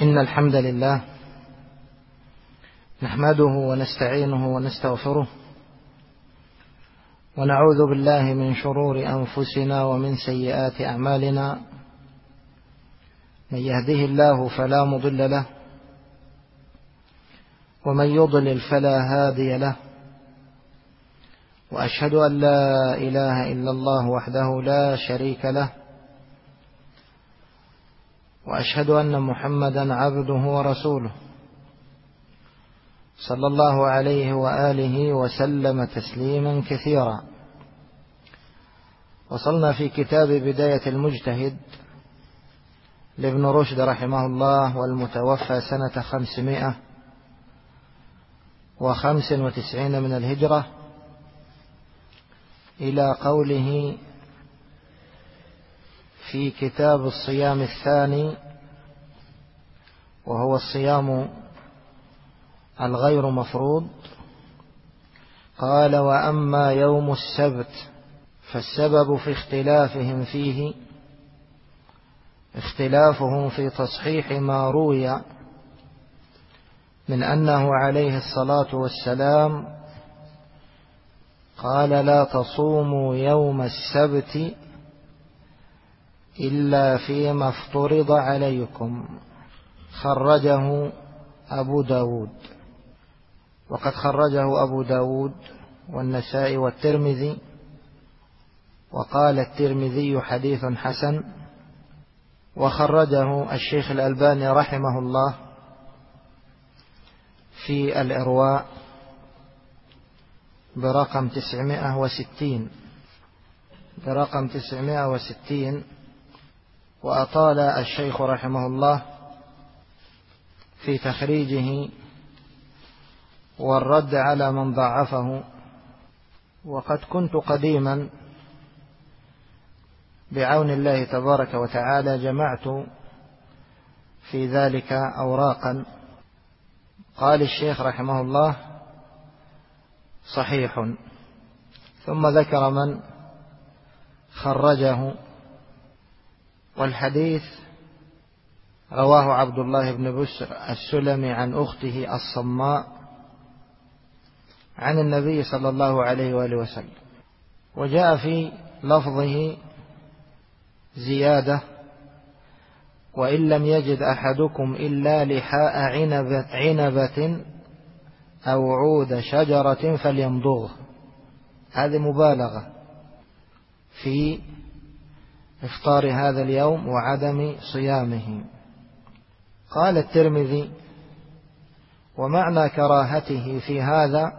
إن الحمد لله نحمده ونستعينه ونستغفره ونعوذ بالله من شرور أنفسنا ومن سيئات أعمالنا. من يهده الله فلا مضل له ومن يضلل فلا هادي له، وأشهد أن لا إله إلا الله وحده لا شريك له، وأشهد أن محمدا عبده ورسوله صلى الله عليه وآله وسلم تسليما كثيرا. وصلنا في كتاب بداية المجتهد لابن رشد رحمه الله، والمتوفى سنة 595 من الهجرة، إلى قوله في كتاب الصيام الثاني، وهو الصيام الغير مفروض. قال: وأما يوم السبت فالسبب في اختلافهم فيه اختلافهم في تصحيح ما روي من أنه عليه الصلاة والسلام قال: لا تصوموا يوم السبت إلا فيما افترض عليكم. خرجه أبو داود، وقد خرجه أبو داود والنسائي والترمذي، وقال الترمذي حديث حسن، وخرجه الشيخ الألباني رحمه الله في الإرواء برقم 960. وأطال الشيخ رحمه الله في تخريجه والرد على من ضعفه. وقد كنت قديما بعون الله تبارك وتعالى جمعت في ذلك أوراقا. قال الشيخ رحمه الله: صحيح. ثم ذكر من خرجه، والحديث رواه عبد الله بن بسر السلمي عن أخته الصماء عن النبي صلى الله عليه وآله وسلم. وجاء في لفظه زيادة: وإن لم يجد أحدكم إلا لحاء عنبة أو عود شجرة فليمضغه. هذه مبالغة في إفطار هذا اليوم وعدم صيامه. قال الترمذي: ومعنى كراهته في هذا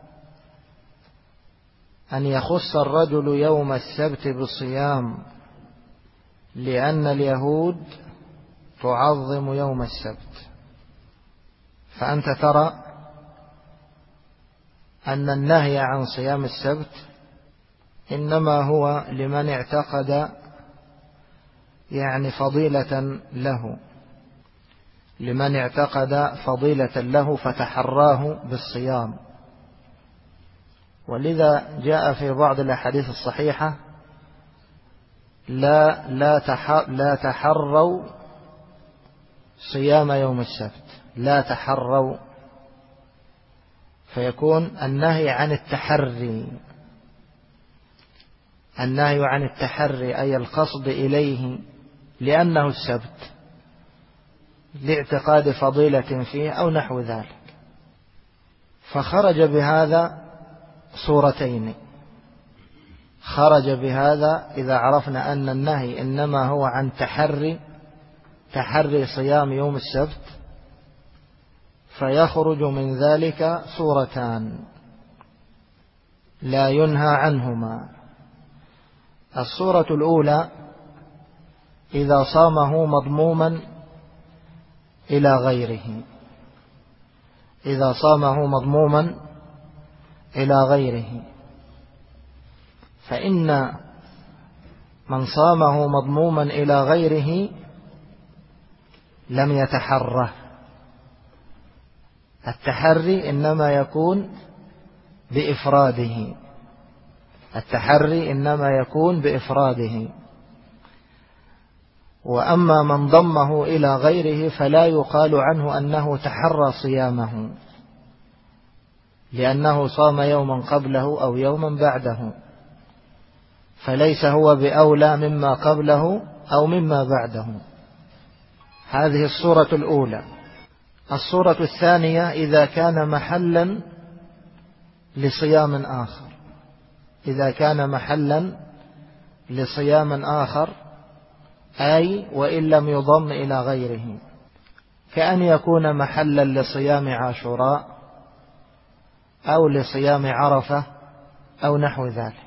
أن يخص الرجل يوم السبت بالصيام، لأن اليهود تعظم يوم السبت. فأنت ترى أن النهي عن صيام السبت إنما هو لمن اعتقد فضيلة له، لمن اعتقد فضيلة له فتحراه بالصيام. ولذا جاء في بعض الأحاديث الصحيحة: لا تحروا صيام يوم السبت، لا تحروا، فيكون النهي عن التحري، النهي عن التحري أي القصد إليه لأنه السبت، لاعتقاد فضيلة فيه أو نحو ذلك. فخرج بهذا صورتين: خرج بهذا إذا عرفنا أن النهي إنما هو عن تحري صيام يوم السبت، فيخرج من ذلك صورتان لا ينهى عنهما. الصورة الأولى: إذا صامه مضموما إلى غيره، إذا صامه مضموما إلى غيره، فإن من صامه مضموما إلى غيره لم يتحره. التحري إنما يكون بإفراده، التحري إنما يكون بإفراده. وأما من ضمه إلى غيره فلا يقال عنه أنه تحرى صيامه، لأنه صام يوما قبله أو يوما بعده، فليس هو بأولى مما قبله أو مما بعده. هذه الصورة الأولى. الصورة الثانية إذا كان محلا لصيام آخر، إذا كان محلا لصيام آخر، أي وإن لم يضم إلى غيره، كأن يكون محلا لصيام عاشوراء أو لصيام عرفة أو نحو ذلك.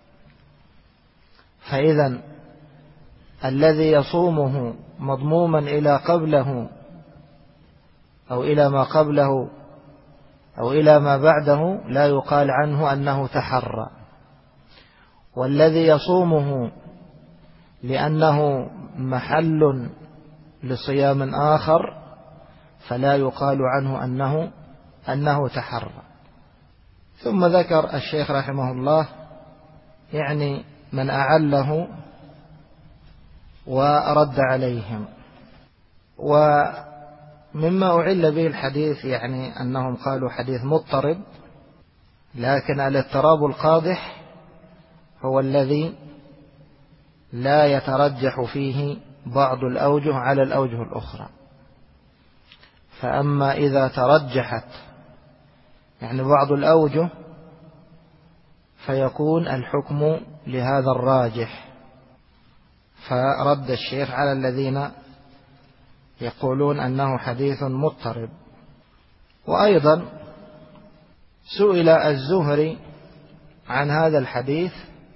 فإذا الذي يصومه مضموما إلى قبله أو إلى ما قبله أو إلى ما بعده لا يقال عنه أنه تحرى، والذي يصومه لأنه محل لصيام آخر فلا يقال عنه أنه تحرى. ثم ذكر الشيخ رحمه الله يعني من أعله ورد عليهم. ومما أعل به الحديث يعني أنهم قالوا حديث مضطرب، لكن الاضطراب القادح هو الذي لا يترجح فيه بعض الأوجه على الأوجه الأخرى. فأما إذا ترجحت يعني بعض الأوجه فيكون الحكم لهذا الراجح. فرد الشيخ على الذين يقولون أنه حديث مضطرب. وأيضا سئل الزهري عن هذا الحديث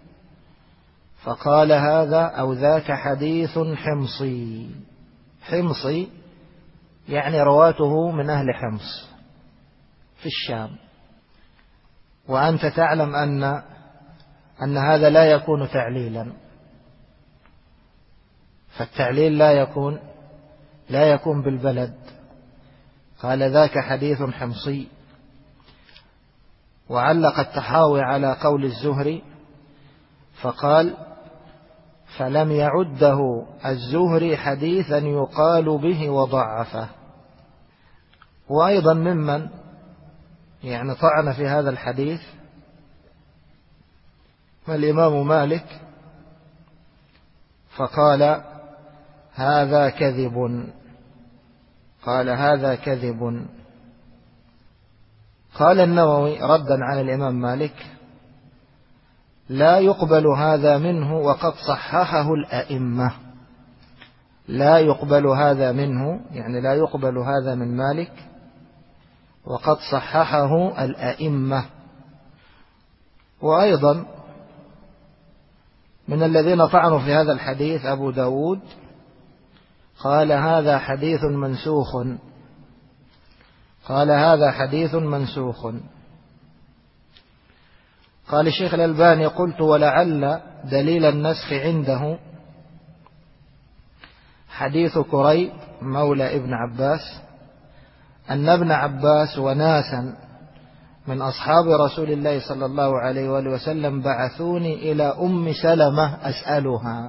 فقال هذا أو ذاك حديث حمصي. حمصي يعني رواته من أهل حمص في الشام، وأنت تعلم أن هذا لا يكون تعليلا، فالتعليل لا يكون بالبلد. قال ذاك حديث حمصي. وعلق الطحاوي على قول الزهري فقال فلم يعده الزهري حديثا يقال به وضعفه. وأيضا ممن يعني طعن في هذا الحديث الإمام مالك فقال هذا كذب. قال هذا كذب. قال النووي ردا على الإمام مالك لا يقبل هذا منه وقد صححه الأئمة. لا يقبل هذا منه يعني لا يقبل هذا من مالك وقد صححه الأئمة. وأيضا من الذين طعنوا في هذا الحديث أبو داود قال هذا حديث منسوخ. قال هذا حديث منسوخ. قال الشيخ الألباني قلت ولعل دليل النسخ عنده حديث كريب مولى ابن عباس أن ابن عباس وناسا من أصحاب رسول الله صلى الله عليه وآله وسلم بعثوني إلى أم سلمة أسألها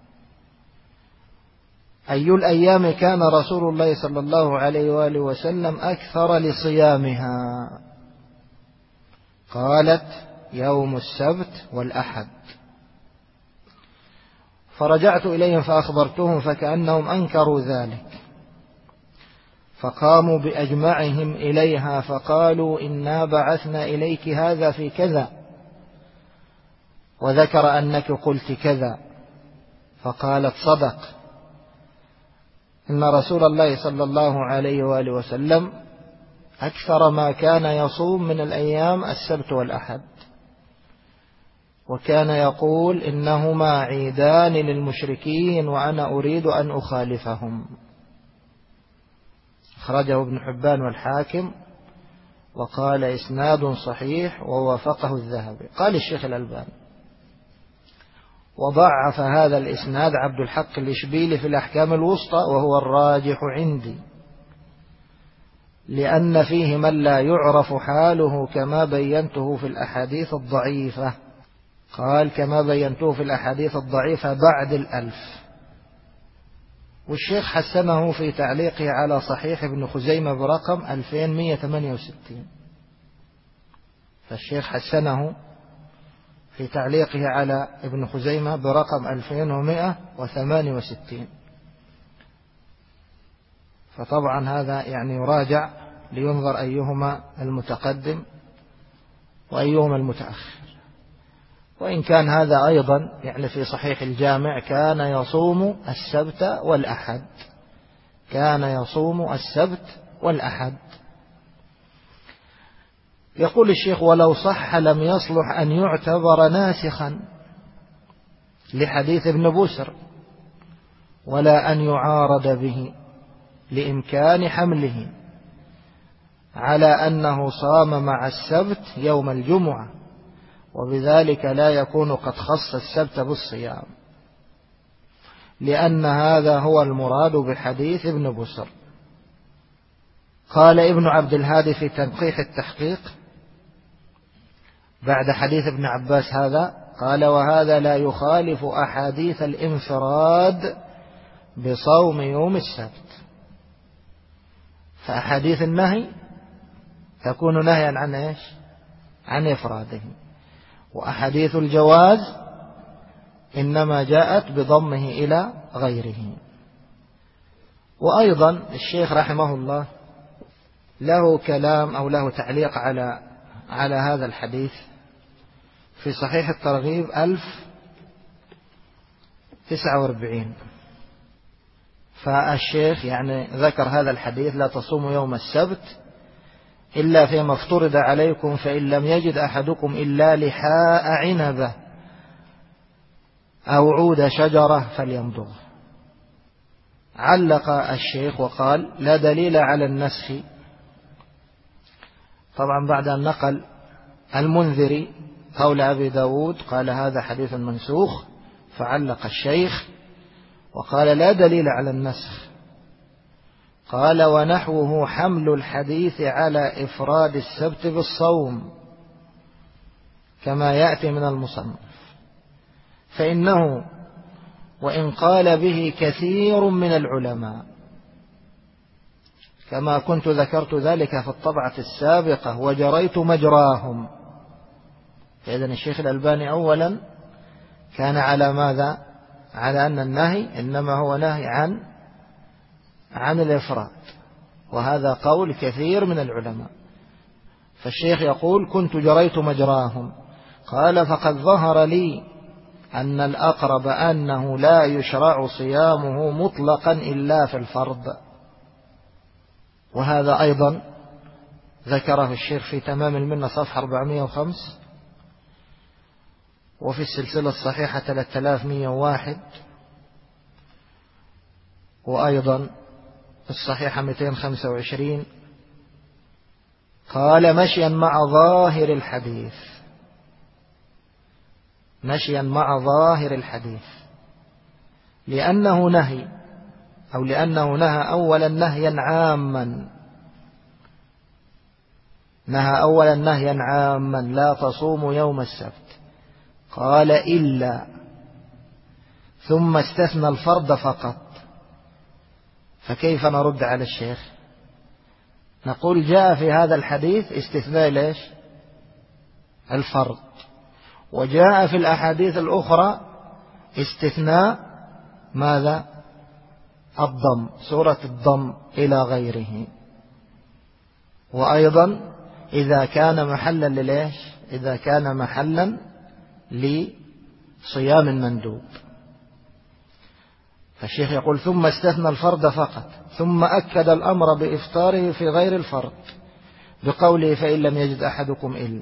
أي الأيام كان رسول الله صلى الله عليه وآله وسلم أكثر لصيامها؟ قالت يوم السبت والأحد. فرجعت إليهم فأخبرتهم فكأنهم أنكروا ذلك، فقاموا بأجمعهم إليها فقالوا إنا بعثنا إليك هذا في كذا، وذكر أنك قلت كذا. فقالت صدق، إن رسول الله صلى الله عليه وآله وسلم أكثر ما كان يصوم من الأيام السبت والأحد، وكان يقول إنهما عيدان للمشركين وأنا أريد أن أخالفهم. أخرجه ابن حبان والحاكم وقال إسناد صحيح ووافقه الذهبي. قال الشيخ الألباني وضعف هذا الإسناد عبد الحق الإشبيلي في الأحكام الوسطى وهو الراجح عندي، لأن فيه من لا يعرف حاله كما بينته في الأحاديث الضعيفة. قال كما بينته في الأحاديث الضعيفة بعد 1000. والشيخ حسنه في تعليقه على صحيح ابن خزيمة برقم 2168. فالشيخ حسنه في تعليقه على ابن خزيمة برقم 2168. فطبعا هذا يعني يراجع لينظر أيهما المتقدم وأيهما المتأخر. وإن كان هذا أيضا يعني في صحيح الجامع كان يصوم السبت والأحد، كان يصوم السبت والأحد. يقول الشيخ: ولو صح لم يصلح أن يعتبر ناسخا لحديث ابن بسر، ولا أن يعارض به لإمكان حمله على أنه صام مع السبت يوم الجمعة، وبذلك لا يكون قد خص السبت بالصيام، لأن هذا هو المراد بحديث ابن بسر. قال ابن عبد الهادي في تنقيح التحقيق بعد حديث ابن عباس هذا، قال: وهذا لا يخالف أحاديث الانفراد بصوم يوم السبت. فأحاديث النهي تكون نهيا عن إيش؟ عن إفراده. وأحاديث الجواز إنما جاءت بضمه إلى غيره. وأيضا الشيخ رحمه الله له كلام أو له تعليق على هذا الحديث في صحيح الترغيب 1049. فالشيخ يعني ذكر هذا الحديث: لا تصوموا يوم السبت إلا فيما افترض عليكم، فإن لم يجد أحدكم إلا لحاء عنبة أو عود شجرة فليمضغ. علق الشيخ وقال: لا دليل على النسخ. طبعا بعد أن نقل المنذري قول أبي داود قال: هذا حديث منسوخ، فعلق الشيخ وقال: لا دليل على النسخ. قال: ونحوه حمل الحديث على إفراد السبت بالصوم كما يأتي من المصنف، فإنه وإن قال به كثير من العلماء، كما كنت ذكرت ذلك في الطبعة السابقة وجريت مجراهم. فإذن الشيخ الألباني أولا كان على ماذا؟ على أن النهي إنما هو نهي عن الإفراد، وهذا قول كثير من العلماء. فالشيخ يقول: كنت جريت مجراهم. قال: فقد ظهر لي أن الأقرب أنه لا يشرع صيامه مطلقا إلا في الفرض. وهذا أيضا ذكره الشيخ في تمام المنة صفحة 405، وفي السلسلة الصحيحة 3101، وأيضا الصحيحة 225. قال: مشيا مع ظاهر الحديث، مشيا مع ظاهر الحديث، لأنه نهي أو لأنه نهى أولا نهيا عاما، نهى أولا نهيا عاما: لا تصوموا يوم السبت. قال: إلا، ثم استثنى الفرض فقط. فكيف نرد على الشيخ؟ نقول: جاء في هذا الحديث استثناء ليش؟ الفرض، وجاء في الأحاديث الأخرى استثناء ماذا؟ الضم، سورة الضم إلى غيره. وأيضا إذا كان محلا لليش؟ إذا كان محلا لصيام مندوب. فالشيخ يقول: ثم استثنى الفرض فقط، ثم أكد الأمر بإفطاره في غير الفرض بقوله: فإن لم يجد أحدكم إلا.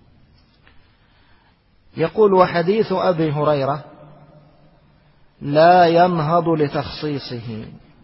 يقول: وحديث أبي هريرة لا ينهض لتخصيصه،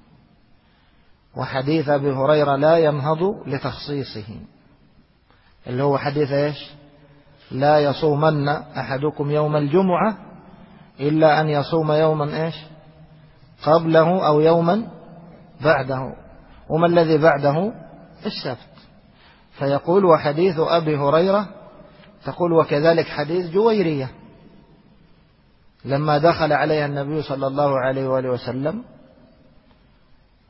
وحديث أبي هريرة لا ينهض لتخصيصه، اللي هو حديث إيش؟ لا يصومن أحدكم يوم الجمعة إلا أن يصوم يوما إيش؟ قبله أو يوما بعده. وما الذي بعده؟ السبت. فيقول: وحديث أبي هريرة، تقول: وكذلك حديث جويرية لما دخل عليها النبي صلى الله عليه وآله وسلم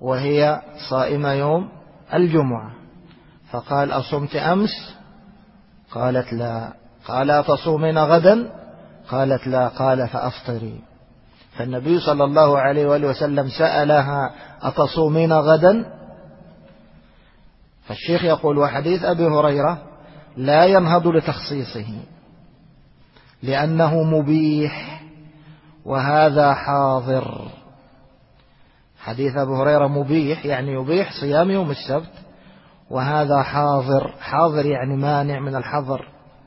وهي صائمة يوم الجمعة، فقال أصمت أمس؟ قالت لا. قال أتصومين غدا؟ قالت لا. قال فأفطري. فالنبي صلى الله عليه وآله وسلم سألها أتصومين غدا؟ فالشيخ يقول وحديث أبي هريرة لا ينهض لتخصيصه لأنه مبيح وهذا حاضر. حديث أبي هريرة مبيح يعني يبيح صيام يوم السبت، وهذا حاضر. حاضر يعني مانع من الحظر،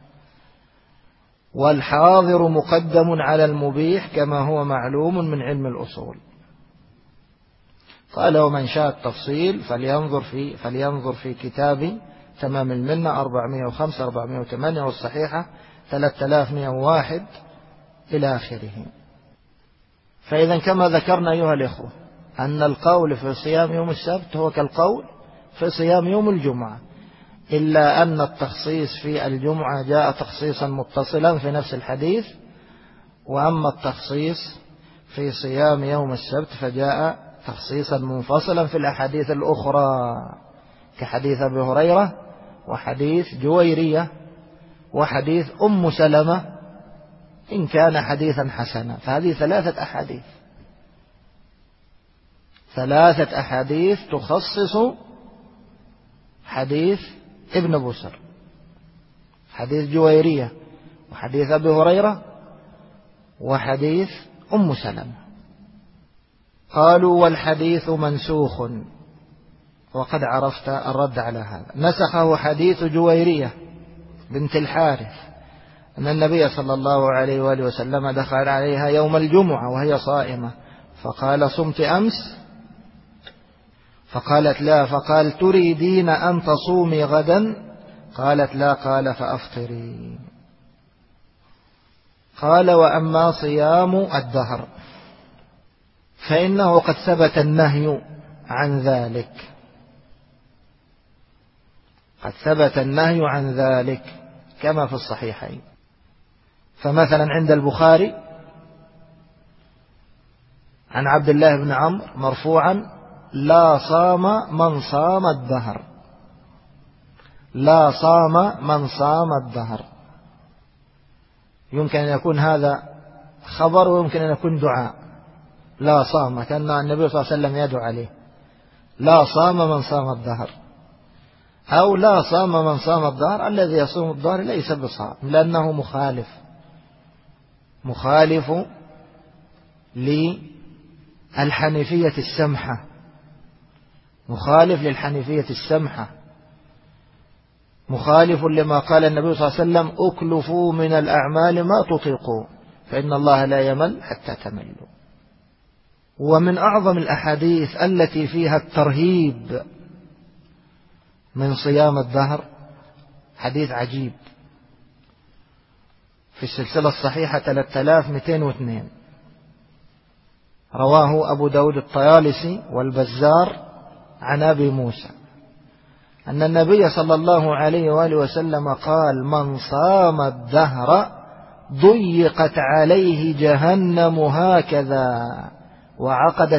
والحاضر مقدم على المبيح كما هو معلوم من علم الأصول. قال ومن شاء التفصيل فلينظر في كتاب تمام المنة 405 408 والصحيحة 3101 إلى آخره. فإذا كما ذكرنا أيها الإخوة أن القول في صيام يوم السبت هو كالقول في صيام يوم الجمعة، إلا أن التخصيص في الجمعة جاء تخصيصا متصلا في نفس الحديث، وأما التخصيص في صيام يوم السبت فجاء تخصيصا منفصلا في الأحاديث الأخرى كحديث أبي هريرة وحديث جويرية وحديث أم سلمة إن كان حديثا حسنا. فهذه ثلاثة أحاديث تخصص حديث ابن بسر، حديث جويرية وحديث أبي هريرة وحديث أم سلمة. قالوا والحديث منسوخ، وقد عرفت الرد على هذا. نسخه حديث جويرية بنت الحارث أن النبي صلى الله عليه وآله وسلم دخل عليها يوم الجمعة وهي صائمة فقال صمت أمس؟ فقالت لا. فقال تريدين أن تصومي غدا؟ قالت لا. قال فأفطري. قال وأما صيام الدهر فإنه قد ثبت النهي عن ذلك، قد ثبت النهي عن ذلك كما في الصحيحين. فمثلا عند البخاري عن عبد الله بن عمرو مرفوعا لا صام من صام الدهر، لا صام من صام الدهر. يمكن أن يكون هذا خبر ويمكن أن يكون دعاء. لا صام كان النبي صلى الله عليه وسلم يدعو عليه لا صام من صام الدهر، أو لا صام من صام الدهر الذي يصوم الدهر ليس بصائم لأنه مخالف للحنيفية السمحة، مخالف للحنيفية السمحة، مخالف لما قال النبي صلى الله عليه وسلم أكلفوا من الأعمال ما تطيقوا فإن الله لا يمل حتى تملوا. ومن أعظم الأحاديث التي فيها الترهيب من صيام الدهر حديث عجيب في السلسلة الصحيحة 3202 رواه أبو داود الطيالسي والبزار عن أبي موسى أن النبي صلى الله عليه وآله وسلم قال من صام الدهر ضيقت عليه جهنم هكذا وعقد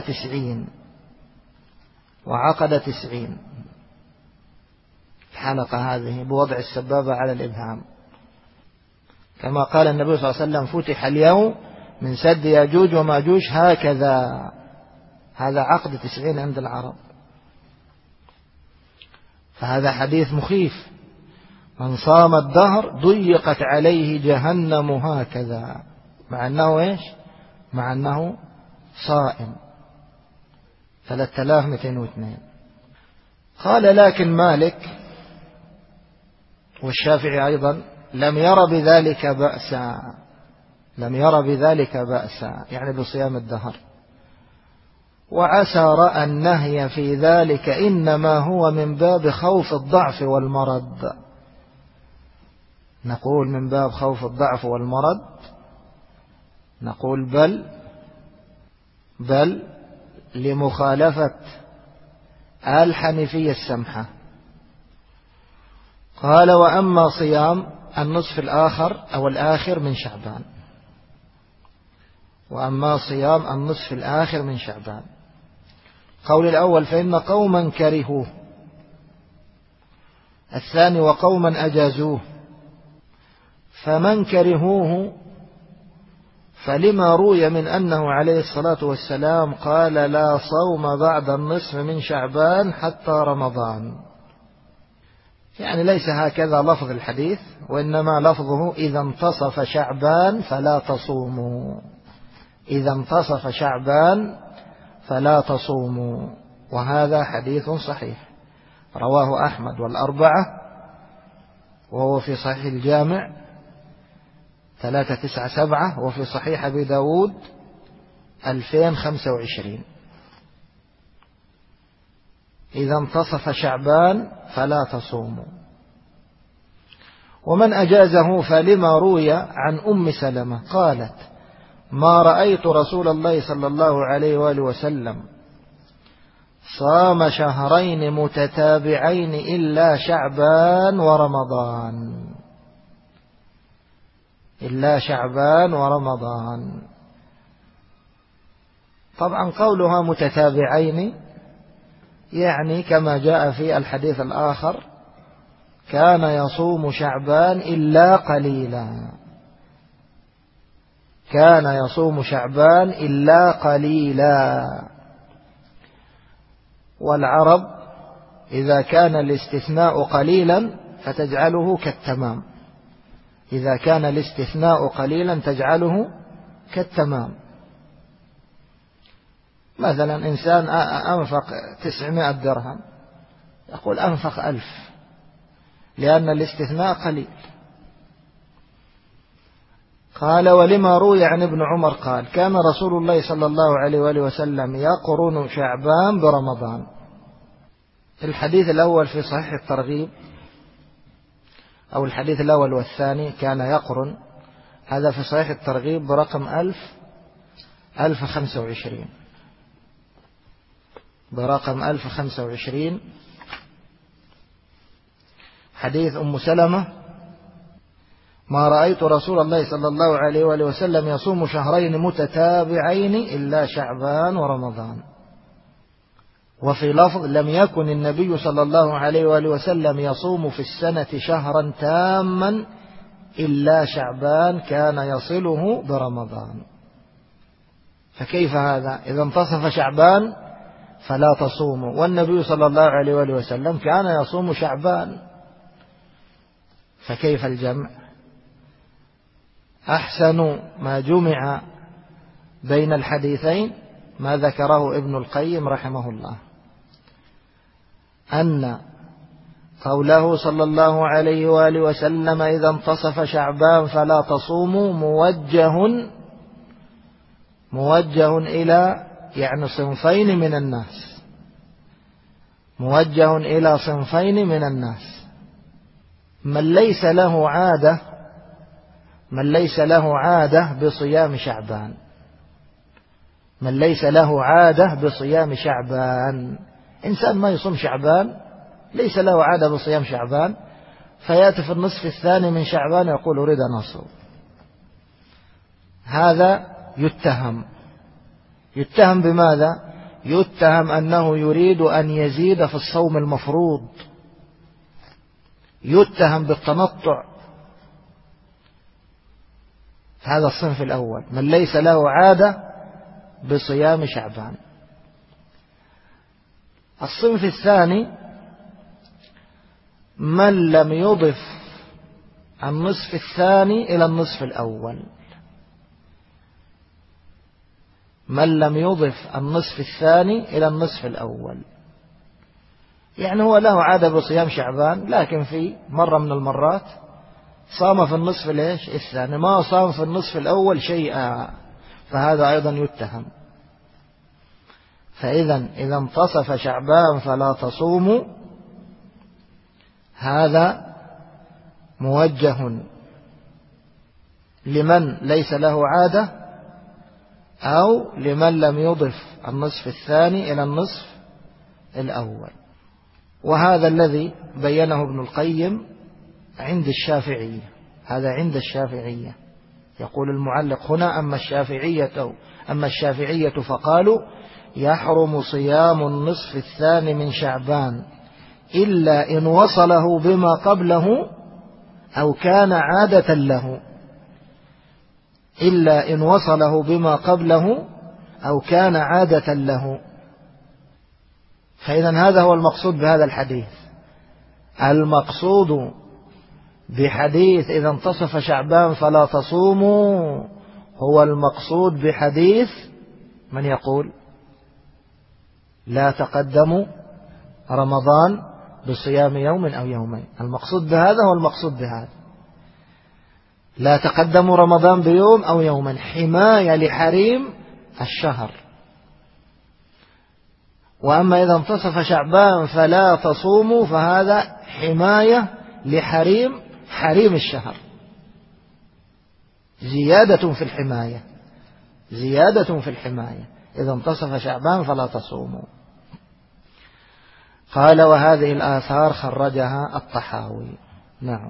90 الحلقة هذه بوضع السبابة على الإبهام، كما قال النبي صلى الله عليه وسلم فتح اليوم من سد ياجوج وماجوج هكذا. هذا عقد 90 عند العرب. فهذا حديث مخيف. من صام الدهر ضيقت عليه جهنم هكذا، مع أنه إيش؟ مع أنه صائم. 3202. قال لكن مالك والشافعي أيضا لم ير بذلك بأسا يعني بصيام الدهر، وعسر النهي في ذلك إنما هو من باب خوف الضعف والمرض. نقول من باب خوف الضعف والمرض، نقول بل لمخالفة الحنيفية السمحة. قال وأما صيام النصف الآخر أو الآخر من شعبان، وأما صيام النصف الآخر من شعبان قول الأول فإن قوما كرهوه، الثاني وقوما أجازوه. فمن كرهوه فلما روي من أنه عليه الصلاة والسلام قال لا صوم بعد النصف من شعبان حتى رمضان، يعني ليس هكذا لفظ الحديث، وإنما لفظه إذا انتصف شعبان فلا تصوموا، إذا انتصف شعبان فلا تصوموا. وهذا حديث صحيح رواه أحمد والأربعة، وهو في صحيح الجامع 397، وفي صحيح أبي داود 2025. إذا انتصف شعبان فلا تصوموا. ومن أجازه فلما روي عن أم سلمة قالت ما رأيت رسول الله صلى الله عليه وآله وسلم صام شهرين متتابعين إلا شعبان ورمضان، إلا شعبان ورمضان. طبعا قولها متتابعين يعني كما جاء في الحديث الآخر كان يصوم شعبان إلا قليلا، كان يصوم شعبان إلا قليلا. والعرب إذا كان الاستثناء قليلا فتجعله كالتمام، إذا كان الاستثناء قليلا تجعله كالتمام. مثلا إنسان أنفق 900 درهم يقول أنفق 1000، لأن الاستثناء قليل. قال ولما روي عن ابن عمر قال كان رسول الله صلى الله عليه وآله وسلم يقرن شعبان برمضان. الحديث الأول في صحيح الترغيب، أو الحديث الأول والثاني كان يقرن، هذا في صحيح الترغيب برقم 1025، برقم 1025. حديث أم سلمة ما رأيت رسول الله صلى الله عليه وآله وسلم يصوم شهرين متتابعين إلا شعبان ورمضان. وفي لفظ لم يكن النبي صلى الله عليه وآله وسلم يصوم في السنة شهرا تاما إلا شعبان كان يصله برمضان. فكيف هذا؟ إذا انتصف شعبان فلا تصوموا، والنبي صلى الله عليه وآله وسلم كان يصوم شعبان، فكيف الجمع؟ أحسن ما جمع بين الحديثين ما ذكره ابن القيم رحمه الله، أن قوله صلى الله عليه وآله وسلم إذا انتصف شعبان فلا تصوموا موجه إلى يعني صنفين من الناس، موجه إلى صنفين من الناس: من ليس له عادة بصيام شعبان، من ليس له عادة بصيام شعبان، إنسان ما يصوم شعبان، ليس له عادة بصيام شعبان، فيأتي في النصف الثاني من شعبان يقول أريد أن أصوم، هذا يتهم بماذا؟ يتهم أنه يريد أن يزيد في الصوم المفروض، يتهم بالتنطع. هذا الصنف الأول من ليس له عادة بصيام شعبان. الصنف الثاني من لم يضف النصف الثاني إلى النصف الأول، من لم يضف النصف الثاني إلى النصف الأول، يعني هو له عادة بصيام شعبان لكن في مرة من المرات صام في النصف الثاني، ما صام في النصف الأول شيئا، فهذا أيضا يتهم. إذا انتصف شعبان فلا تصوموا، هذا موجه لمن ليس له عادة أو لمن لم يضف النصف الثاني إلى النصف الأول. وهذا الذي بينه ابن القيم عند الشافعية، هذا عند الشافعية. يقول المعلق هنا أما الشافعية فقالوا يحرم صيام النصف الثاني من شعبان إلا إن وصله بما قبله أو كان عادة له، إلا إن وصله بما قبله أو كان عادة له. فإذا هذا هو المقصود بهذا الحديث. المقصود بحديث إذا انتصف شعبان فلا تصوموا هو المقصود بحديث من يقول لا تقدموا رمضان بصيام يوم أو يومين. المقصود بهذا هو المقصود بهذا، لا تقدموا رمضان بيوم أو يومين، حماية لحريم الشهر. وأما إذا انتصف شعبان فلا تصوموا فهذا حماية لحريم الشهر، زيادة في الحماية، زيادة في الحماية. إذا انتصف شعبان فلا تصوموا. قال وهذه الآثار خرجها الطحاوي. نعم،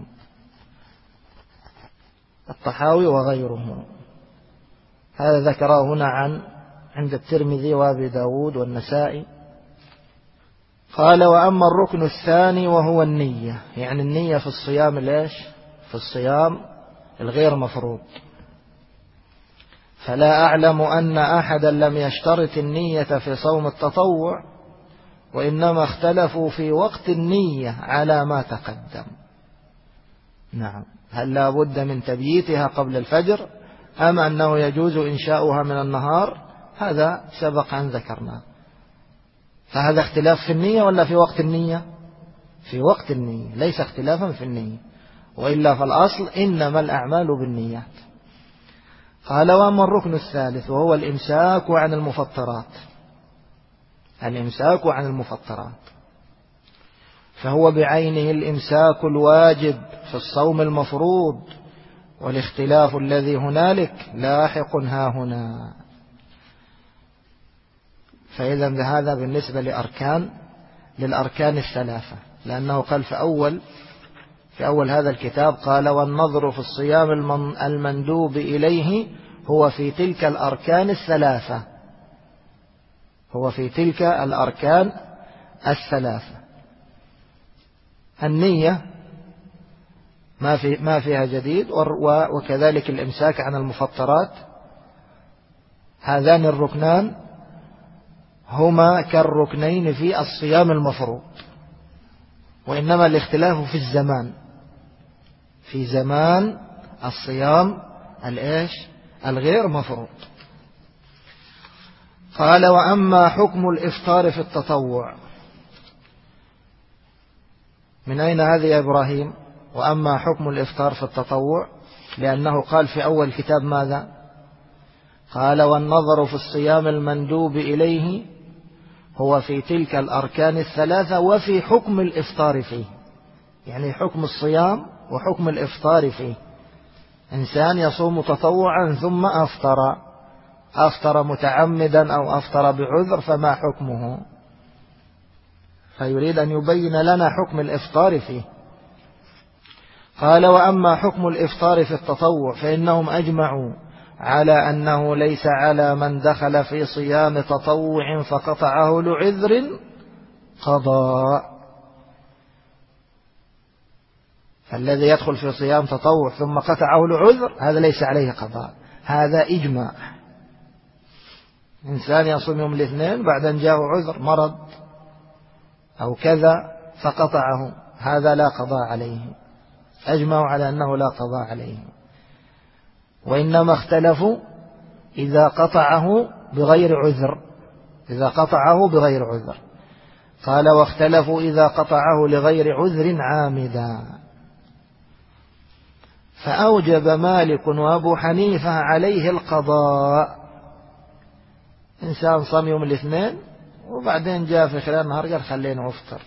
الطحاوي وغيره. هذا ذكره هنا عند الترمذي وابي داود والنسائي. قال وأما الركن الثاني وهو النية، يعني النية في الصيام ليش؟ في الصيام الغير مفروض. فلا أعلم أن أحدا لم يشترط النية في صوم التطوع، وإنما اختلفوا في وقت النية على ما تقدم. نعم، هل لا بد من تبييتها قبل الفجر أم أنه يجوز إنشاؤها من النهار؟ هذا سبق أن ذكرناه. فهذا اختلاف في النية ولا في وقت النية؟ في وقت النية، ليس اختلافا في النية، وإلا فالأصل إنما الأعمال بالنيات. قال وأما الركن الثالث وهو الإمساك عن المفطرات، الإمساك عن المفطرات، فهو بعينه الإمساك الواجب في الصوم المفروض، والاختلاف الذي هنالك لاحق ها هنا. فإذا بهذا بالنسبة للأركان الثلاثة، لأنه قال في أول هذا الكتاب قال والنظر في الصيام المندوب إليه هو في تلك الأركان الثلاثة، هو في تلك الأركان الثلاثة. النية ما فيها جديد، وكذلك الإمساك عن المفطرات. هذان الركنان هما كالركنين في الصيام المفروض، وإنما الاختلاف في الزمان، في زمان الصيام الغير مفروض. قال وأما حكم الإفطار في التطوع، من أين هذه يا إبراهيم؟ وأما حكم الإفطار في التطوع، لأنه قال في أول كتاب ماذا؟ قال والنظر في الصيام المندوب إليه هو في تلك الأركان الثلاثة وفي حكم الإفطار فيه، يعني حكم الصيام وحكم الإفطار فيه. إنسان يصوم تطوعا ثم أفطر متعمدا أو أفطر بعذر، فما حكمه؟ فيريد أن يبين لنا حكم الإفطار فيه. قال وأما حكم الإفطار في التطوع فإنهم أجمعوا على أنه ليس على من دخل في صيام تطوع فقطعه لعذر قضاء. فالذي يدخل في صيام تطوع ثم قطعه لعذر هذا ليس عليه قضاء، هذا إجماع. إنسان يصوم يوم الاثنين بعدين جاءه عذر مرض أو كذا فقطعه، هذا لا قضاء عليه، أجمعوا على أنه لا قضاء عليه. وإنما اختلفوا إذا قطعه بغير عذر، إذا قطعه بغير عذر. قال واختلفوا إذا قطعه لغير عذر عامدا. فأوجب مالك وأبو حنيفة عليه القضاء. إنسان صام يوم الاثنين وبعدين جاء في خلال النهار قال خلينا أفطر،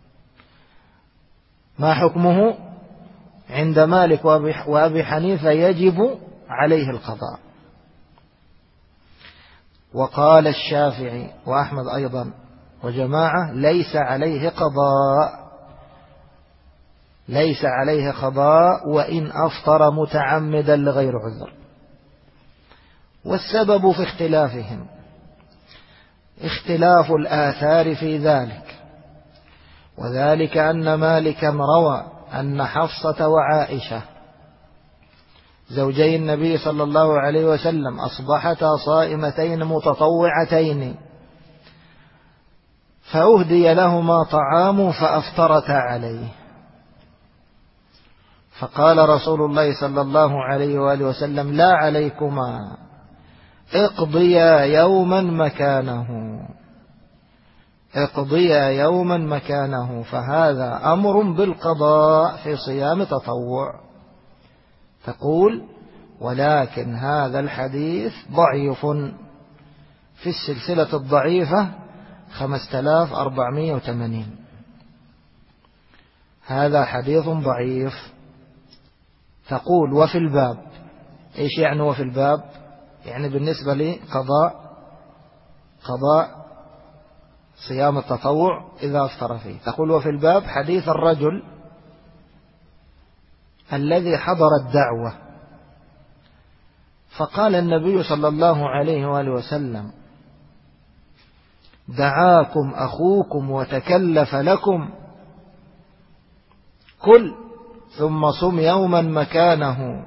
ما حكمه؟ عند مالك وأبي حنيفة يجب عليه القضاء. وقال الشافعي وأحمد أيضا وجماعة ليس عليه قضاء، ليس عليه قضاء وإن أفطر متعمدا لغير عذر. والسبب في اختلافهم، اختلاف الآثار في ذلك، وذلك أن مالكا روى أن حفصة وعائشة زوجي النبي صلى الله عليه وسلم أصبحتا صائمتين متطوعتين، فأهدي لهما طعام فأفطرتا عليه، فقال رسول الله صلى الله عليه وآله وسلم: لا عليكما، اقضيا يوما مكانه، اقضيا يوما مكانه، فهذا أمر بالقضاء في صيام تطوع. تقول: ولكن هذا الحديث ضعيف في السلسلة الضعيفة 5480، هذا حديث ضعيف. تقول: وفي الباب، إيش يعني وفي الباب؟ يعني بالنسبة لي قضاء صيام التطوع إذا أفطر فيه. تقول: وفي الباب حديث الرجل الذي حضر الدعوة فقال النبي صلى الله عليه وآله وسلم: دعاكم أخوكم وتكلف لكم، كل ثم صم يوما مكانه.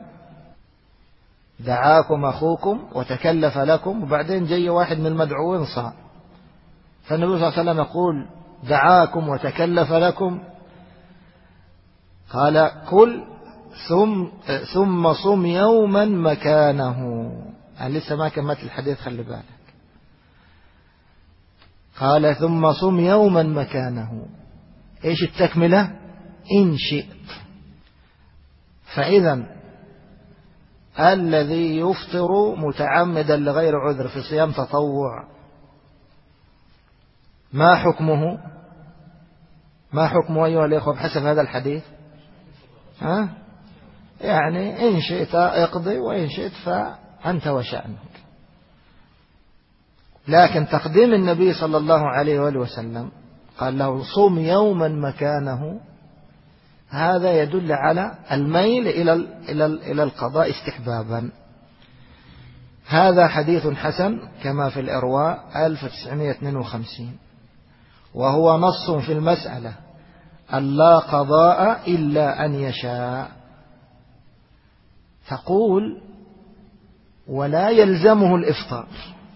دعاكم أخوكم وتكلف لكم، وبعدين جاي واحد من المدعوين صام، فالنبي صلى الله عليه وسلم يقول: دعاكم وتكلف لكم، قال: كل ثم صم يوما مكانه. أنا لسه ما كملت الحديث، خلي بالك. قال: ثم صم يوما مكانه. إيش التكملة؟ إن شئت. فإذا الذي يفطر متعمدا لغير عذر في صيام تطوع ما حكمه؟ ما حكمه أيها الإخوة بحسب هذا الحديث؟ يعني إن شئت اقضي، وإن شئت فأنت وشأنك. لكن تقديم النبي صلى الله عليه وآله وسلم قال له: صوم يوما مكانه، هذا يدل على الميل إلى القضاء استحبابا. هذا حديث حسن كما في الإرواء 1952، وهو نص في المسألة أن لا قضاء إلا أن يشاء. تقول: ولا يلزمه الإفطار،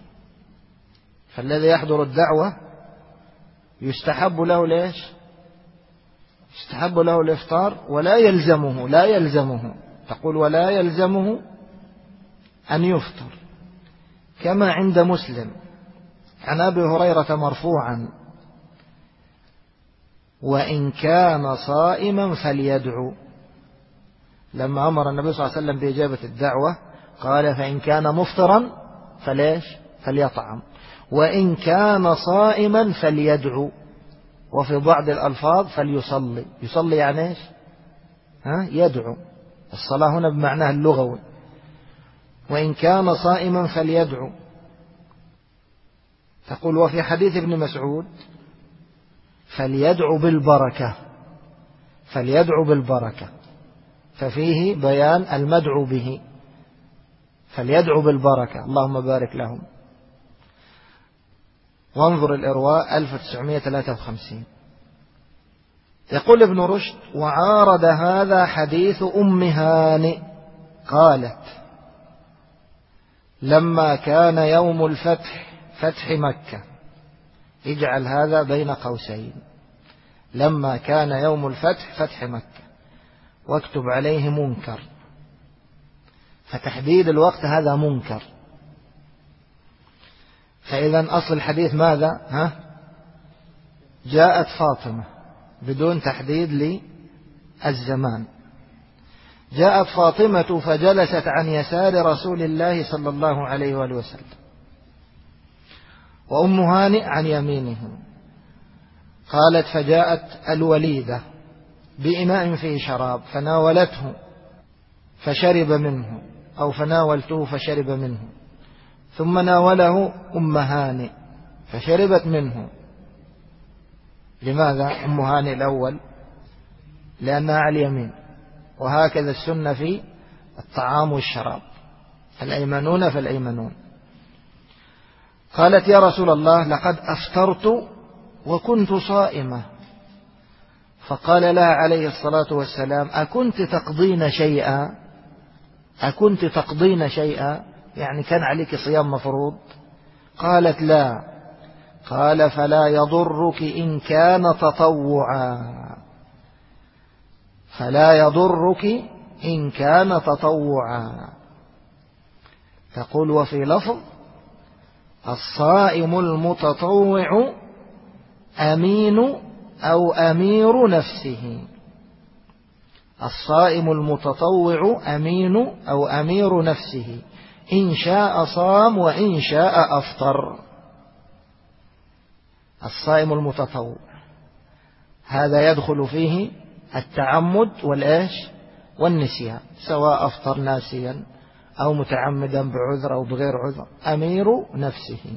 فالذي يحضر الدعوة يستحب له ليش؟ يستحب له الإفطار ولا يلزمه، لا يلزمه. تقول: ولا يلزمه أن يفطر، كما عند مسلم عن أبي هريرة مرفوعا: وإن كان صائما فليدعو. لما أمر النبي صلى الله عليه وسلم بإجابة الدعوة قال: فإن كان مفطرا فليش؟ فليطعم، وإن كان صائما فليدعو. وفي بعض الألفاظ فليصلي. يصلي يعني إيش؟ يدعو. الصلاة هنا بمعناها اللغوي. وإن كان صائما فليدعو. تقول: وفي حديث ابن مسعود: فليدعو بالبركة، فليدعو بالبركة، ففيه بيان المدعو به، فليدعو بالبركة، اللهم بارك لهم. وانظر الإرواء 1953. يقول ابن رشد: وعارض هذا حديث أم هانئ، قالت: لما كان يوم الفتح، فتح مكة، اجعل هذا بين قوسين، لما كان يوم الفتح، فتح مكة، واكتب عليه منكر، فتحديد الوقت هذا منكر. فإذا أصل الحديث ماذا؟ جاءت فاطمة بدون تحديد للزمان. جاءت فاطمة فجلست عن يسار رسول الله صلى الله عليه وآله وسلم، وأم هانئ عن يمينه. قالت: فجاءت الوليدة بإناء فيه شراب فناولته فشرب منه، أو فناولته فشرب منه، ثم ناوله أم هانئ فشربت منه. لماذا أم هانئ الأول؟ لأنها على اليمين، وهكذا السنة في الطعام والشراب، الأيمنون فالأيمنون. قالت يا رسول الله لقد أفطرت وكنت صائمة. فقال لها عليه الصلاة والسلام أكنت تقضين شيئا؟ أكنت تقضين شيئا؟ يعني كان عليك صيام مفروض؟ قالت لا. قال فلا يضرك إن كان تطوعا، فلا يضرك إن كان تطوعا. تقول وفي لفظ الصائم المتطوع أمين أو أمير نفسه. الصائم المتطوع أمين أو أمير نفسه، إن شاء صام وإن شاء أفطر. الصائم المتطوع هذا يدخل فيه التعمد والإيش والنسيان، سواء أفطر ناسيا أو متعمدا بعذر أو بغير عذر، أمير نفسه.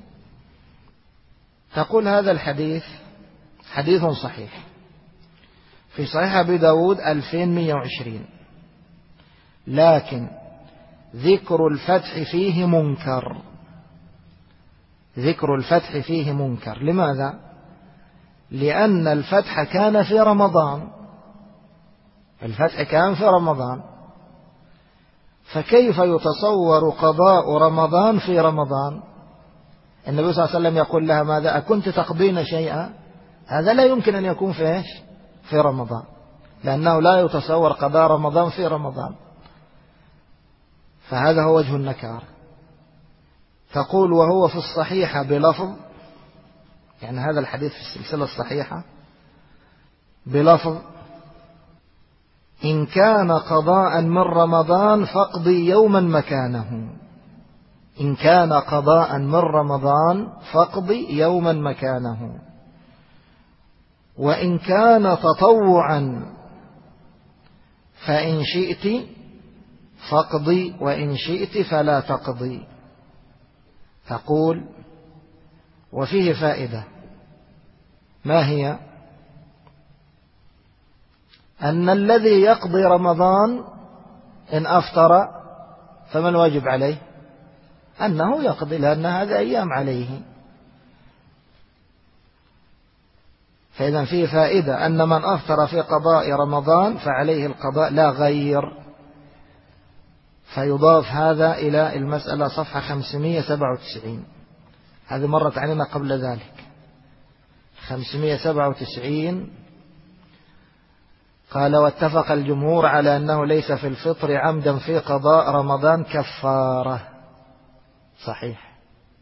تقول هذا الحديث حديث صحيح في صحيح أبي داود 2120، لكن ذكر الفتح فيه منكر. ذكر الفتح فيه منكر. لماذا؟ لأن الفتح كان في رمضان. الفتح كان في رمضان، فكيف يتصور قضاء رمضان في رمضان؟ النبي صلى الله عليه وسلم يقول لها ماذا؟ أكنت تقضين شيئا؟ هذا لا يمكن أن يكون في إيش؟ في رمضان، لأنه لا يتصور قضاء رمضان في رمضان. فهذا هو وجه النكار. تقول وهو في الصحيحة بلفظ، يعني هذا الحديث في السلسلة الصحيحة بلفظ إن كان قضاء من رمضان فاقضي يوما مكانه. إن كان قضاء من رمضان فاقضي يوما مكانه، وإن كان تطوعا فإن شئت فاقضي وإن شئت فلا تقضي. تقول وفيه فائدة، ما هي؟ أن الذي يقضي رمضان إن أفطر فما الواجب عليه؟ أنه يقضي، لأن هذا أيام عليه. فإذا فيه فائدة أن من أفطر في قضاء رمضان فعليه القضاء لا غير. فيضاف هذا إلى المسألة صفحة 597، هذه مرت علينا قبل ذلك. 597 قال واتفق الجمهور على أنه ليس في الفطر عمدا في قضاء رمضان كفارة. صحيح،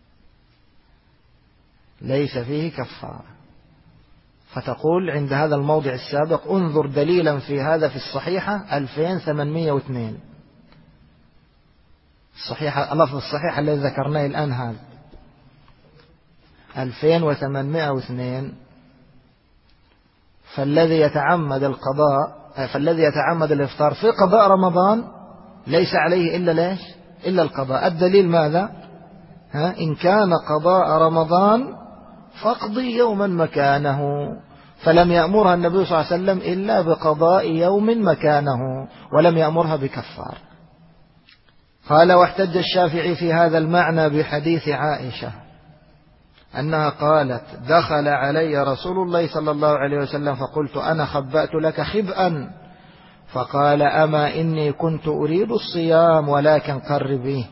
ليس فيه كفارة. فتقول عند هذا الموضع السابق انظر دليلا في هذا في الصحيحة 2802، الصحيحة اللفظ الصحيح الذي ذكرناه الآن هذا 2802. فالذي يتعمد الإفطار في قضاء رمضان ليس عليه إلا ليش؟ إلا القضاء. الدليل ماذا؟ إن كان قضاء رمضان فاقضي يوما مكانه، فلم يأمرها النبي صلى الله عليه وسلم إلا بقضاء يوم مكانه، ولم يأمرها بكفار. قال واحتج الشافعي في هذا المعنى بحديث عائشة أنها قالت دخل علي رسول الله صلى الله عليه وسلم فقلت أنا خبأت لك خبئا، فقال أما إني كنت أريد الصيام ولكن قربيه.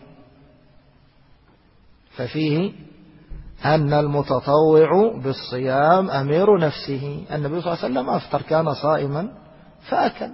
ففيه أن المتطوع بالصيام أمير نفسه. النبي صلى الله عليه وسلم أفطر، كان صائما فأكل.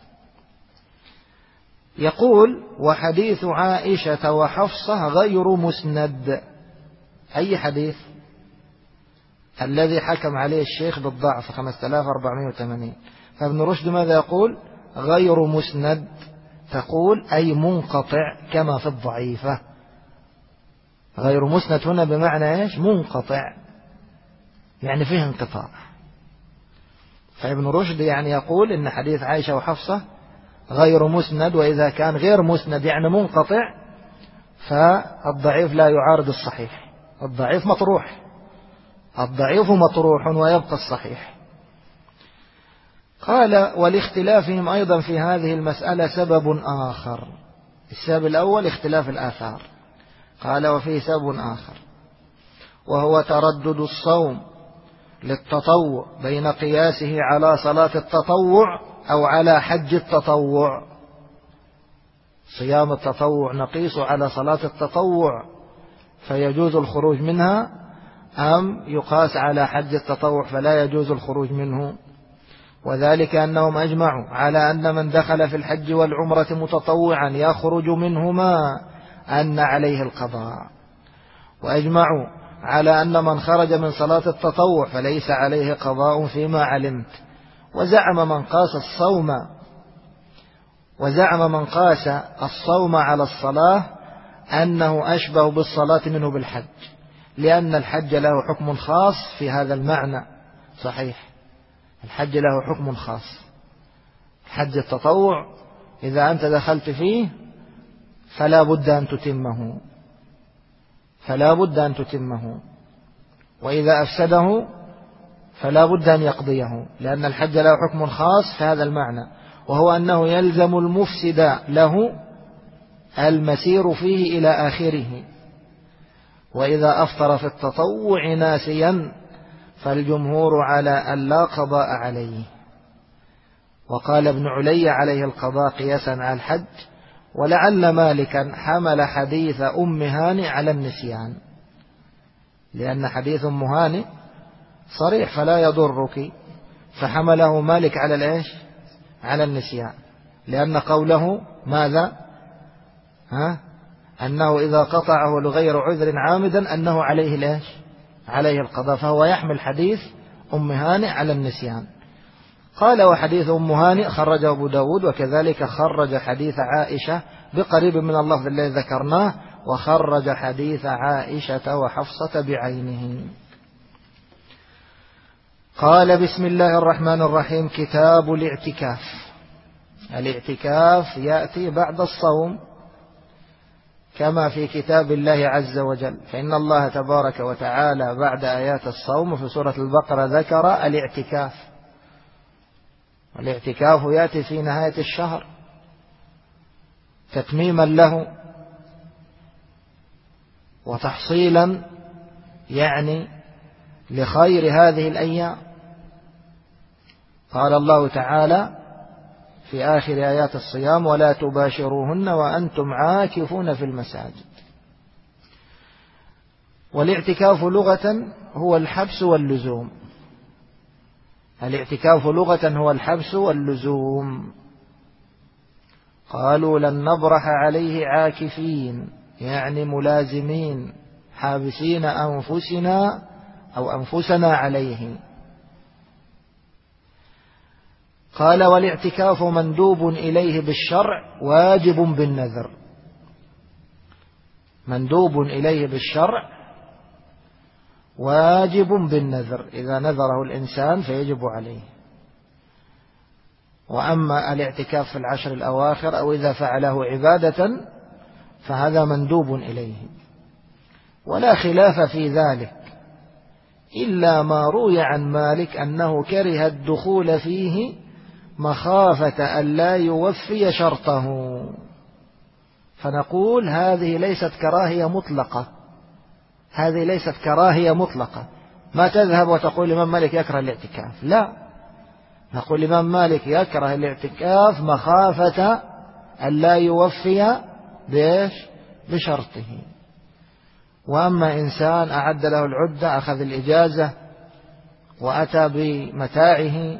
يقول وحديث عائشة وحفصة غير مسند. أي حديث؟ الذي حكم عليه الشيخ بالضعف 5480. فابن رشد ماذا يقول؟ غير مسند. تقول أي منقطع كما في الضعيفة. غير مسند هنا بمعنى إيش؟ منقطع، يعني فيه انقطاع. فابن رشد يعني يقول إن حديث عائشة وحفصة غير مسند، وإذا كان غير مسند يعني منقطع فالضعيف لا يعارض الصحيح. الضعيف مطروح، الضعيف مطروح ويبقى الصحيح. قال ولاختلافهم أيضا في هذه المسألة سبب آخر. السبب الأول اختلاف الآثار. قال وفيه سبب آخر وهو تردد الصوم للتطوع بين قياسه على صلاة التطوع أو على حج التطوع. صيام التطوع نقيس على صلاة التطوع فيجوز الخروج منها، أم يقاس على حج التطوع فلا يجوز الخروج منه. وذلك أنهم أجمعوا على أن من دخل في الحج والعمرة متطوعا يخرج منهما أن عليه القضاء، وأجمعوا على أن من خرج من صلاة التطوع فليس عليه قضاء فيما علمت. وزعم من قاس الصوم على الصلاة أنه أشبه بالصلاة منه بالحج، لأن الحج له حكم خاص في هذا المعنى. صحيح، الحج له حكم خاص. حج التطوع إذا أنت دخلت فيه فلا بد أن تتمه، وإذا أفسده فلا بد أن يقضيه، لأن الحج له حكم خاص في هذا المعنى، وهو أنه يلزم المفسد له المسير فيه إلى آخره. وإذا أفطر في التطوع ناسيا فالجمهور على أن لا قضاء عليه. وقال ابن علي عليه القضاء قياسا على الحج، ولعل مالكا حمل حديث أم هانئ على النسيان، لأن حديث أم هانئ صريح فلا يضرك، فحمله مالك على النسيان، لأن قوله ماذا؟ أنه إذا قطعه لغير عذر عامدا أنه عليه القضاء، فهو يحمل حديث أم هانئ على النسيان. قال وحديث أم هانئ خرجه أبو داود، وكذلك خرج حديث عائشة بقريب من اللفظ الذي ذكرناه، وخرج حديث عائشة وحفصة بعينه. قال بسم الله الرحمن الرحيم. كتاب الاعتكاف. الاعتكاف يأتي بعد الصوم كما في كتاب الله عز وجل، فإن الله تبارك وتعالى بعد آيات الصوم في سورة البقرة ذكر الاعتكاف، والاعتكاف يأتي في نهاية الشهر تتميما له وتحصيلا لخير هذه الأيام. قال الله تعالى في آخر آيات الصيام: ولا تباشروهن وأنتم عاكفون في المساجد. والاعتكاف لغة هو الحبس واللزوم. الاعتكاف لغة هو الحبس واللزوم. قالوا لن نبرح عليه عاكفين، يعني ملازمين حابسين أنفسنا أو أنفسنا عليه. قال والاعتكاف مندوب إليه بالشرع واجب بالنذر. مندوب إليه بالشرع واجب بالنذر، إذا نذره الإنسان فيجب عليه. وأما الاعتكاف في العشر الأواخر أو إذا فعله عبادة فهذا مندوب إليه، ولا خلاف في ذلك إلا ما روي عن مالك أنه كره الدخول فيه مخافة أن لا يوفي شرطه، فنقول هذه ليست كراهية مطلقة. ما تذهب وتقول الإمام مالك يكره الاعتكاف، لا، نقول الإمام مالك يكره الاعتكاف مخافة أن لا يوفي بشرطه. وأما إنسان أعد له العدة، أخذ الإجازة وأتى بمتاعه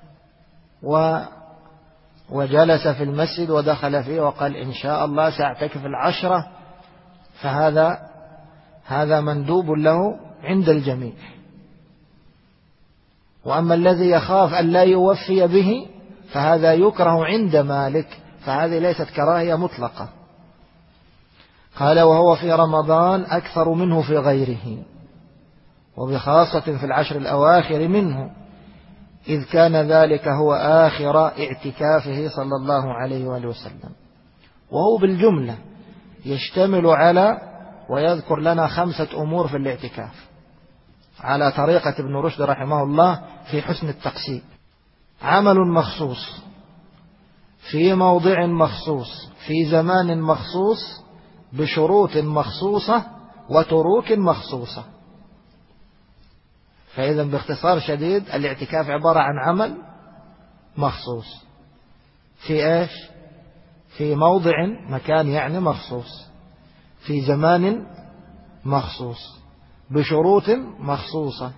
وجلس في المسجد ودخل فيه وقال إن شاء الله سأعتكف العشرة، فهذا مندوب له عند الجميع. وأما الذي يخاف أن لا يوفي به فهذا يكره عند مالك، فهذه ليست كراهية مطلقة. قال وهو في رمضان أكثر منه في غيره، وبخاصة في العشر الأواخر منه، إذ كان ذلك هو آخر اعتكافه صلى الله عليه وآله وسلم. وهو بالجملة يشتمل على ويذكر لنا 5 أمور في الاعتكاف على طريقة ابن رشد رحمه الله في حسن التقسيم: عمل مخصوص في موضع مخصوص في زمان مخصوص بشروط مخصوصة وتروك مخصوصة. فإذا باختصار شديد الاعتكاف عبارة عن عمل مخصوص في إيش؟ في موضع مكان يعني مخصوص، في زمان مخصوص، بشروط مخصوصة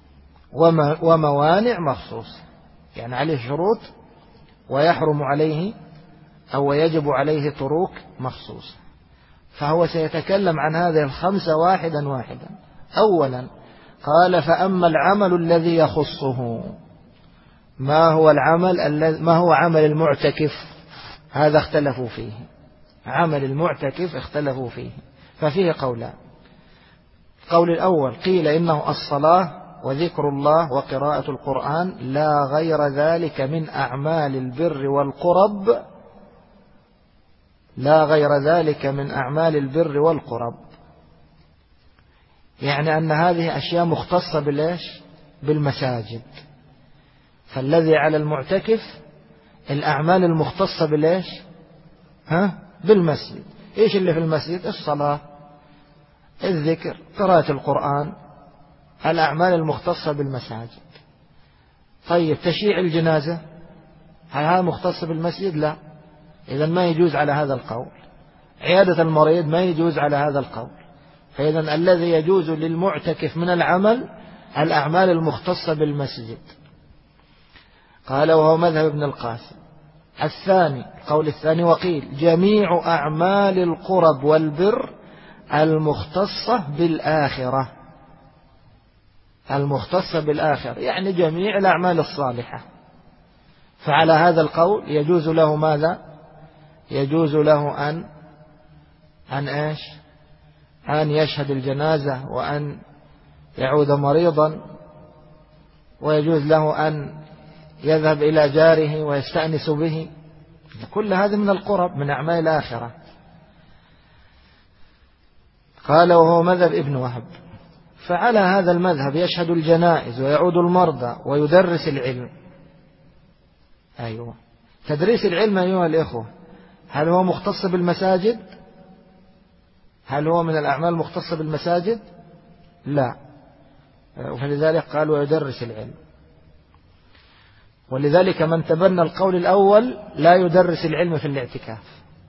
وموانع مخصوصة، يعني عليه شروط ويحرم عليه أو يجب عليه تروك مخصوصة. فهو سيتكلم عن هذه الخمسة واحدا واحدا. أولا قال فأما العمل الذي يخصه، ما هو عمل المعتكف؟ هذا اختلفوا فيه، عمل المعتكف اختلفوا فيه، ففيه قولان. القول الأول قيل إنه الصلاة وذكر الله وقراءة القرآن لا غير ذلك من أعمال البر والقرب، لا غير ذلك من أعمال البر والقرب، يعني أن هذه أشياء مختصة بالإيش؟ بالمساجد. فالذي على المعتكف الأعمال المختصة بالإيش؟ بالمسجد. إيش اللي في المسجد؟ الصلاة، الذكر، قراءة القرآن، الأعمال المختصة بالمساجد. طيب تشييع الجنازة هل هذا مختص بالمسجد؟ لا، إذا ما يجوز على هذا القول. عيادة المريض ما يجوز على هذا القول. فإذا الذي يجوز للمعتكف من العمل الأعمال المختصة بالمسجد. قال وهو مذهب ابن القاسم. الثاني، القول الثاني، وقيل جميع أعمال القرب والبر المختصة بالآخرة، المختصة بالآخرة يعني جميع الأعمال الصالحة. فعلى هذا القول يجوز له ماذا؟ يجوز له أن إيش؟ أن يشهد الجنازة وأن يعود مريضا، ويجوز له أن يذهب إلى جاره ويستأنس به، كل هذا من القرب من أعمال الآخرة. قال وهو مذهب ابن وهب. فعلى هذا المذهب يشهد الجنائز ويعود المرضى ويدرس العلم. أيوة، تدريس العلم أيها الإخوة هل هو مختص بالمساجد؟ هل هو من الأعمال المختصة بالمساجد؟ لا، ولذلك قال ويدرس العلم. ولذلك من تبنى القول الأول لا يدرس العلم في الاعتكاف.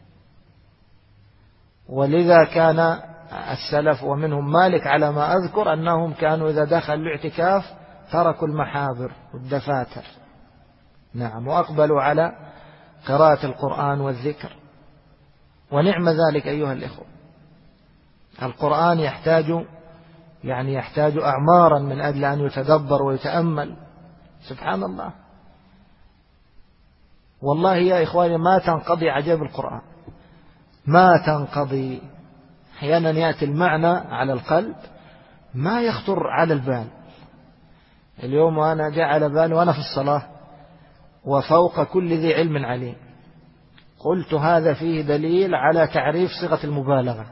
ولذا كان السلف ومنهم مالك على ما أذكر أنهم كانوا إذا دخلوا الاعتكاف تركوا المحابر والدفاتر، نعم، وأقبلوا على قراءة القرآن والذكر. ونعم ذلك أيها الإخوة. القرآن يحتاج أعمارا من أجل أن يتدبر ويتأمل. سبحان الله، والله يا إخواني ما تنقضي عجائب القرآن، ما تنقضي. أحيانا يأتي المعنى على القلب ما يخطر على البال. اليوم وأنا جاء على بالي وأنا في الصلاة وفوق كل ذي علم عليم، قلت هذا فيه دليل على تعريف صيغة المبالغة.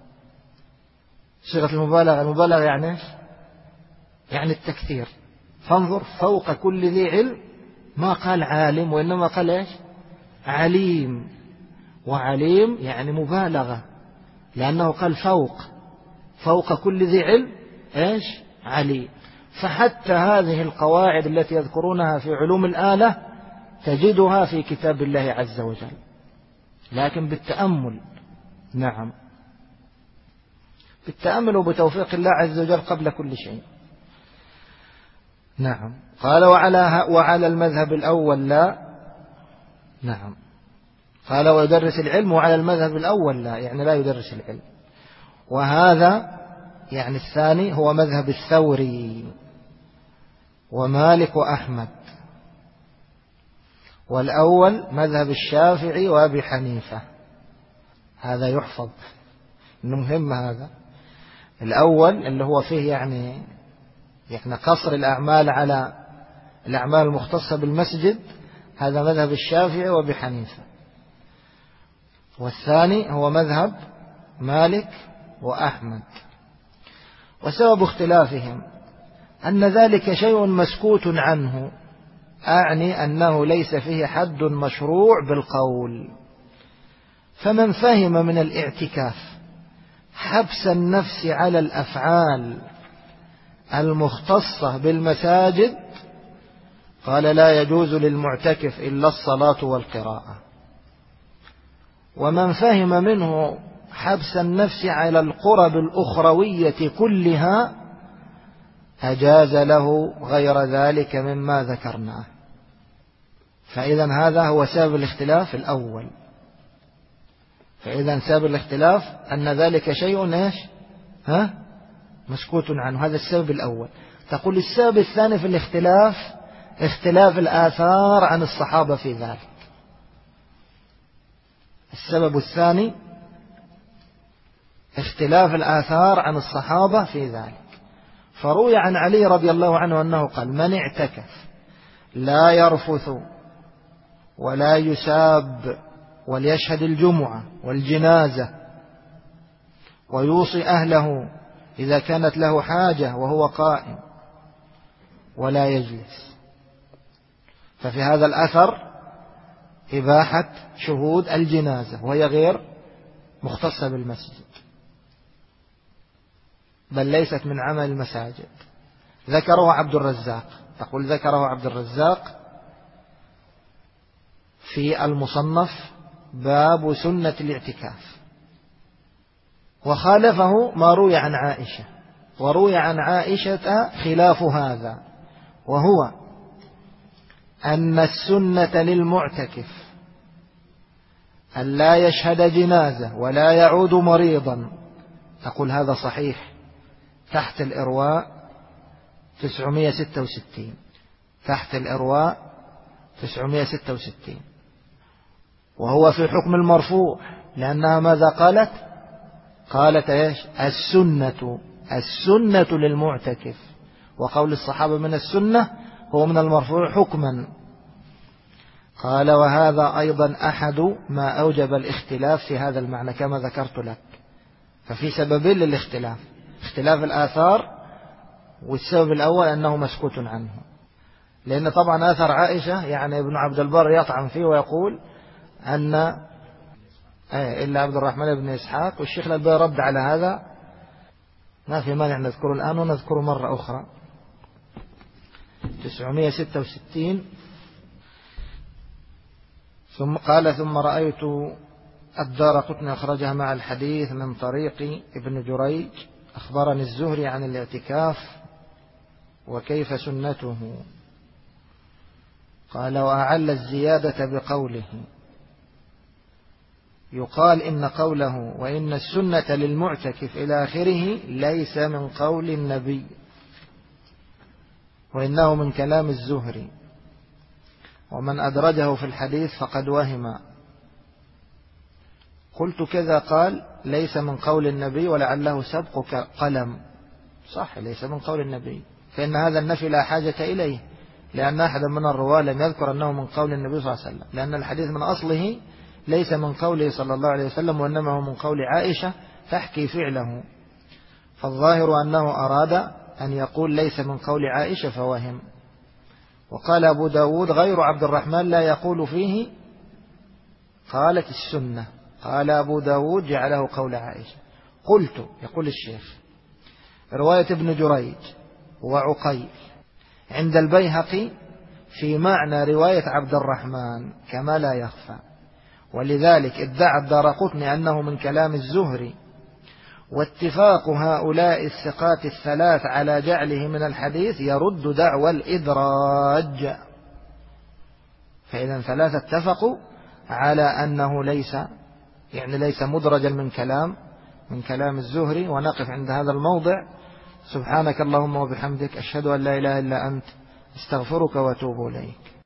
صيغة المبالغة يعني إيش؟ يعني التكثير. فانظر، فوق كل ذي علم، ما قال عالم وإنما قال إيش؟ عليم. وعليم يعني مبالغة، لأنه قال فوق كل ذي علم إيش؟ عليم. فحتى هذه القواعد التي يذكرونها في علوم الآلة تجدها في كتاب الله عز وجل، لكن بالتأمل. نعم، بالتأمل وبتوفيق الله عز وجل قبل كل شيء. نعم. قال وعلى المذهب الأول لا. نعم، قال ويدرس العلم، وعلى المذهب الأول لا، يعني لا يدرس العلم. وهذا يعني الثاني هو مذهب الثوري ومالك وأحمد، والأول مذهب الشافعي وأبي حنيفة. هذا يحفظ، إنه مهم. هذا الأول اللي هو فيه يعني قصر الأعمال على الأعمال المختصة بالمسجد، هذا مذهب الشافعي وأبي حنيفة. والثاني هو مذهب مالك وأحمد. وسبب اختلافهم أن ذلك شيء مسكوت عنه، أعني أنه ليس فيه حد مشروع بالقول. فمن فهم من الاعتكاف حبس النفس على الأفعال المختصة بالمساجد قال لا يجوز للمعتكف إلا الصلاة والقراءة. ومن فهم منه حبس النفس على القرب الأخروية كلها أجاز له غير ذلك مما ذكرناه. فإذا هذا هو سبب الاختلاف الأول. فإذا سبب الاختلاف أن ذلك شيء إيش؟ مسكوت عنه. هذا السبب الأول. تقول السبب الثاني في الاختلاف اختلاف الآثار عن الصحابة في ذلك. السبب الثاني اختلاف الآثار عن الصحابة في ذلك. فروي عن علي رضي الله عنه أنه قال من اعتكف لا يرفث ولا يساب وليشهد الجمعة والجنازة ويوصي أهله إذا كانت له حاجة وهو قائم ولا يجلس. ففي هذا الأثر إباحة شهود الجنازة وهي غير مختصة بالمسجد بل ليست من عمل المساجد. ذكره عبد الرزاق. تقول ذكره عبد الرزاق في المصنف باب سنة الاعتكاف. وخالفه ما روي عن عائشة. وروي عن عائشة خلاف هذا وهو أن السنة للمعتكف أن لا يشهد جنازة ولا يعود مريضا. تقول هذا صحيح تحت الإرواء 966. تحت الإرواء 966. وهو في حكم المرفوع لأنها ماذا قالت؟ قالت إيش؟ السنة للمعتكف. وقول الصحابة من السنة هو من المرفوع حكما. قال وهذا أيضا أحد ما أوجب الاختلاف في هذا المعنى كما ذكرت لك. ففي سببين للاختلاف اختلاف الآثار والسبب الأول أنه مسكوت عنه. لأن طبعا آثر عائشة يعني ابن عبد البر يطعن فيه ويقول أن إلا عبد الرحمن بن إسحاق. والشيخ الألباني رد على هذا. ما في مانع نذكره الآن ونذكره مرة أخرى. 966. ثم قال ثم رأيت الدارقطني أخرجها مع الحديث من طريق ابن جريج أخبرني الزهري عن الاعتكاف وكيف سنته. قال وأعل الزيادة بقوله يقال إن قوله وإن السنة للمعتكف إلى آخره ليس من قول النبي وإنه من كلام الزهري ومن أدرجه في الحديث فقد وهم. قلت كذا قال ليس من قول النبي ولعله سبق قلم. صح ليس من قول النبي فإن هذا النفي لا حاجة إليه لأن أحدا من الرواة لم يذكر أنه من قول النبي صلى الله عليه وسلم لأن الحديث من أصله ليس من قوله صلى الله عليه وسلم وإنما هو من قول عائشة تحكي فعله. فالظاهر أنه أراد أن يقول ليس من قول عائشة فوهم. وقال أبو داود غير عبد الرحمن لا يقول فيه قالت السنة. قال أبو داود جعله قول عائشة. قلت يقول الشيخ رواية ابن جريج وعقيل عند البيهقي في معنى رواية عبد الرحمن كما لا يخفى ولذلك ادعى الدارقطني أنه من كلام الزهري. واتفاق هؤلاء الثقات الثلاث على جعله من الحديث يرد دعوى الإدراج. فإذا ثلاثة اتفقوا على أنه ليس مدرجا من كلام الزهري. ونقف عند هذا الموضع. سبحانك اللهم وبحمدك أشهد أن لا إله إلا أنت استغفرك وأتوب إليك.